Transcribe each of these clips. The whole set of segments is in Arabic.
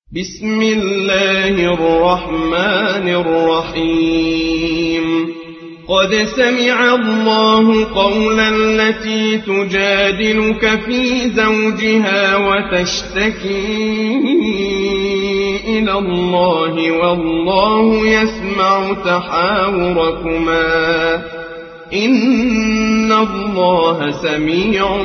بسم الله الرحمن الرحيم قد سمع الله قول التي تجادلك في زوجها وتشتكي إلى الله والله يسمع تحاوركما إن الله سميع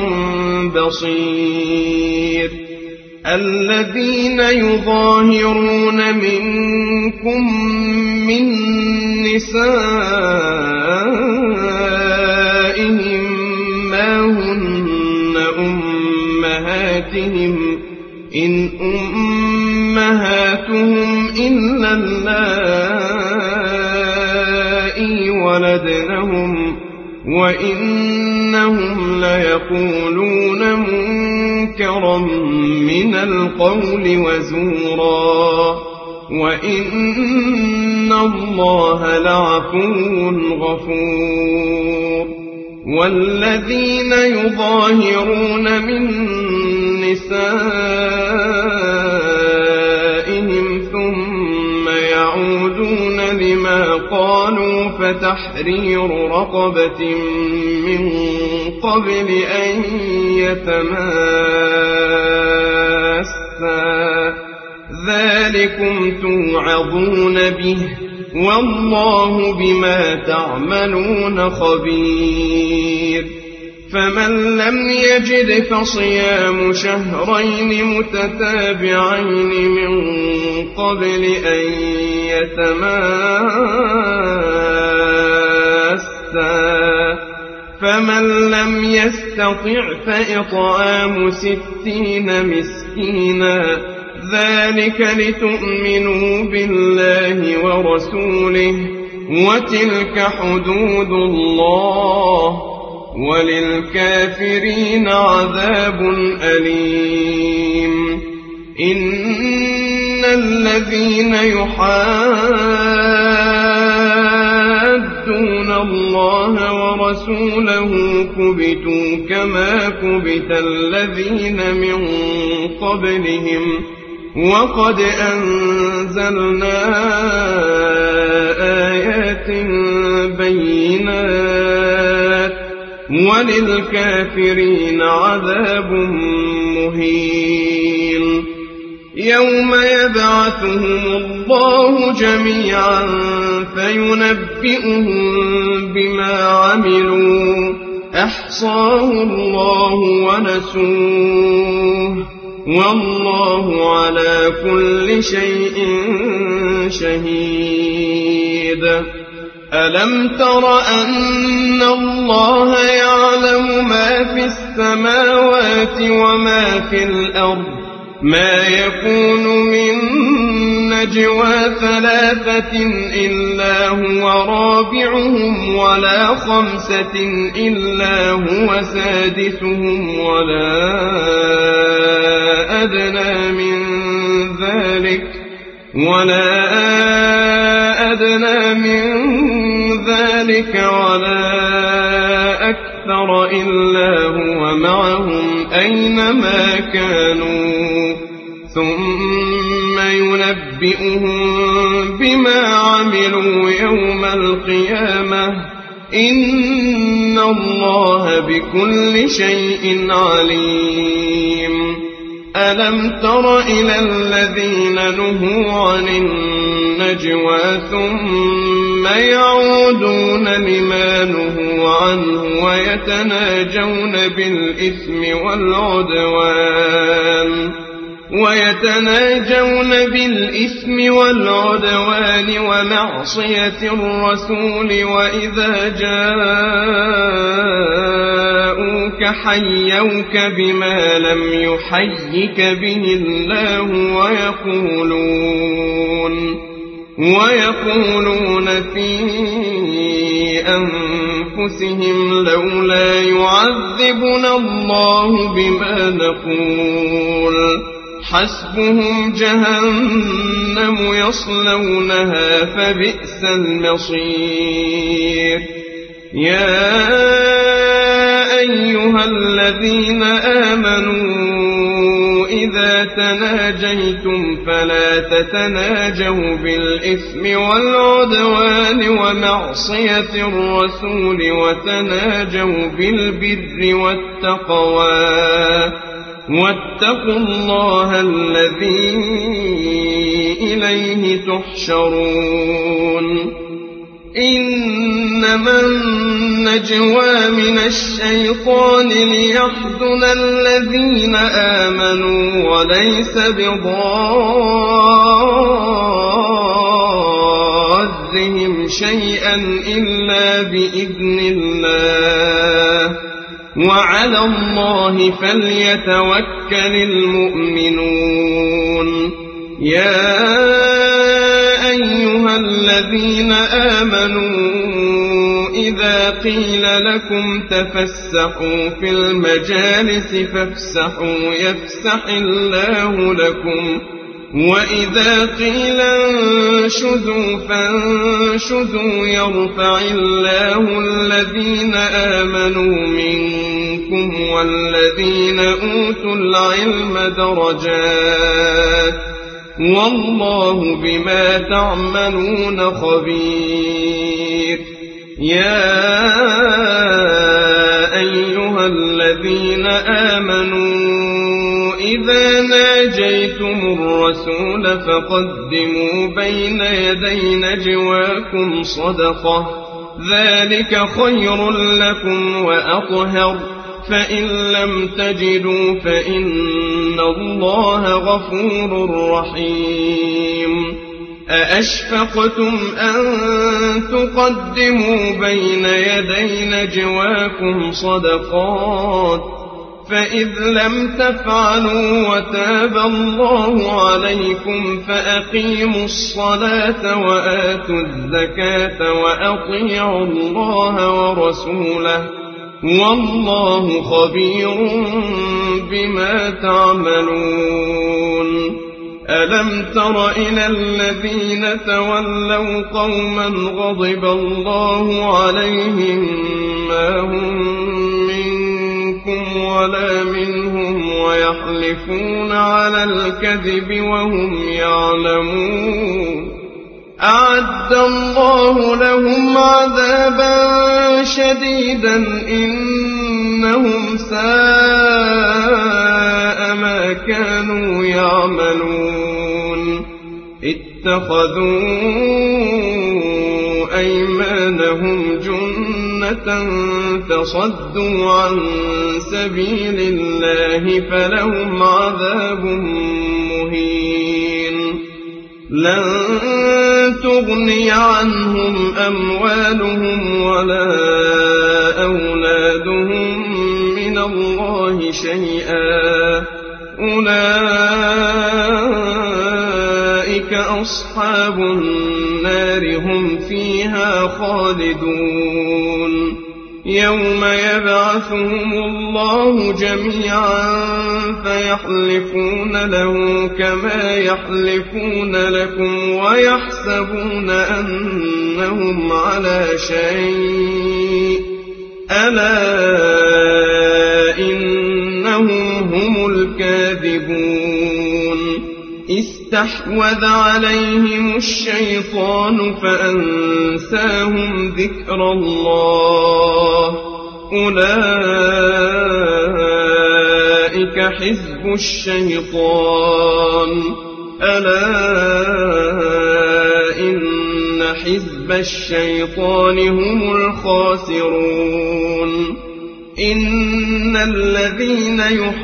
بصير الذين يظاهرون منكم من نسائهم ما هن أمهاتهم إن أمهاتهم إلا اللائي ولدنهم وإنهم ليقولون منكرا من القول وزورا وإن الله لعفو غفور والذين يظاهرون من نسائهم ثم يعودون لما قالوا فتحرير رقبة من قبل أن يتماسا ذلكم توعظون به والله بما تعملون خبير فمن لم يجد فصيام شهرين متتابعين من قبل أن يتماسا فمن لم يستطع فإطعام 60 مسكينا ذلك لتؤمنوا بالله ورسوله وتلك حدود الله وللكافرين عذاب أليم إن الذين يحادون الله ورسوله كبتوا كما كبت الذين من قبلهم وقد أنزلنا آيات بينات وللكافرين عذاب مهين يوم يبعثهم الله جميعا فينبئهم بما عملوا أحصاه الله ونسوه والله على كل شيء شهيد ألم تر أن الله يعلم ما في السماوات وما في الأرض ما يكون من نجوى 3 إلا هو رابعهم ولا 5 إلا هو سادسهم ولا أدنى من ذلك ولا أكثر إلا هو معهم أينما كانوا ثم ينبئهم بما عملوا يوم القيامة إن الله بكل شيء عليم ألم تر إلى الذين نهوا عن النجوى ثم يعودون لما نهوا عنه ويتناجون بالإثم والعدوان ومعصية الرسول وإذا جاءوك حيوك بما لم يحيك به الله ويقولون في أنفسهم لولا يعذبنا الله بما نقول حسبهم جهنم يصلونها فبئس المصير يا أيها الذين آمنوا إذا تناجيتم فلا تتناجوا بالإثم والعدوان ومعصية الرسول وتناجوا بالبر والتقوى واتقوا الله الذي إليه تحشرون إنما النجوى من الشيطان ليحزن الذين آمنوا وليس بضارهم شيئا إلا بإذن الله وعلى الله فليتوكل المؤمنون يا أيها الذين آمنوا إذا قيل لكم تفسحوا في المجالس فافسحوا يفسح الله لكم وإذا قيل انشزوا فانشزوا يرفع الله الذين آمنوا منكم والذين أوتوا العلم درجات والله بما تعملون خبير يا أيها الذين آمنوا إذا ناجيتم الرسول فقدموا بين يدي نجواكم صدقة ذلك خير لكم وأطهر فإن لم تجدوا فإن الله غفور رحيم أأشفقتم أن تقدموا بين يدي نجواكم صدقات فإذ لم تفعلوا وتاب الله عليكم فأقيموا الصلاة وآتوا الزكاة وأطيعوا الله ورسوله والله خبير بما تعملون ألم تر إلى الذين تولوا قوما غضب الله عليهم ما هم منكم ولا منهم ويحلفون على الكذب وهم يعلمون أعد الله لهم عذابا شديدا إنهم ساء ما كانوا يعملون اتخذوا أيمانهم جنة فصدوا عن سبيل الله فلهم عذاب مهين لن تغني عنهم أموالهم ولا أولادهم من الله شيئا أولئك أصحاب النار هم فيها خالدون يوم يبعثهم الله جميعا فيحلفون له كما يحلفون لكم ويحسبون أنهم على شيء ألا إنهم هم الكاذبون استحوذ عليهم الشيطان فأنساهم ذكر الله أولئك حزب الشيطان ألا إن حزب الشيطان هم الخاسرون إن الذين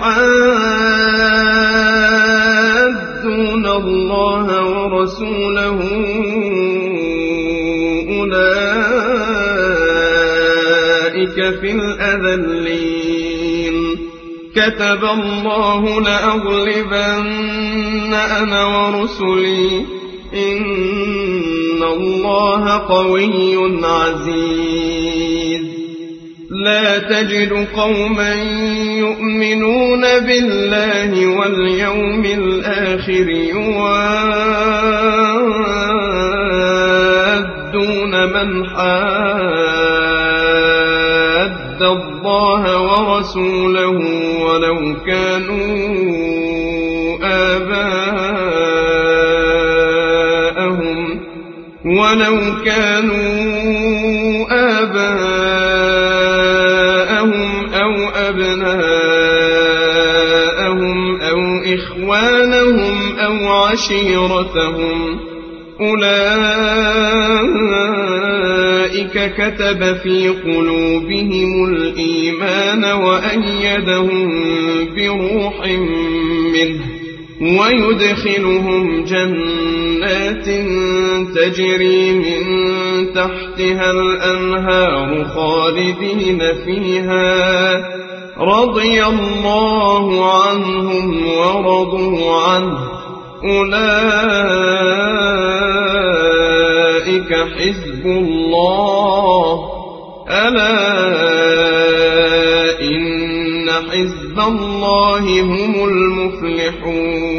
يحادون الله ورسوله أولئك في الأذلين كتب الله لأغلبن أنا ورسلي إن الله قوي عزيز لا تجد قوما يؤمنون بالله واليوم الآخر يوادون من حاد الله ورسوله ولو كانوا ولو كانوا آباءهم أو أبناءهم أو إخوانهم أو عشيرتهم أولئك كتب في قلوبهم الإيمان وأيدهم بروح منه ويدخلهم جنات تجري من تحتها الأنهار خالدين فيها رضي الله عنهم ورضوا عنه أولئك حزب الله ألا إن حزب الله هم المفلحون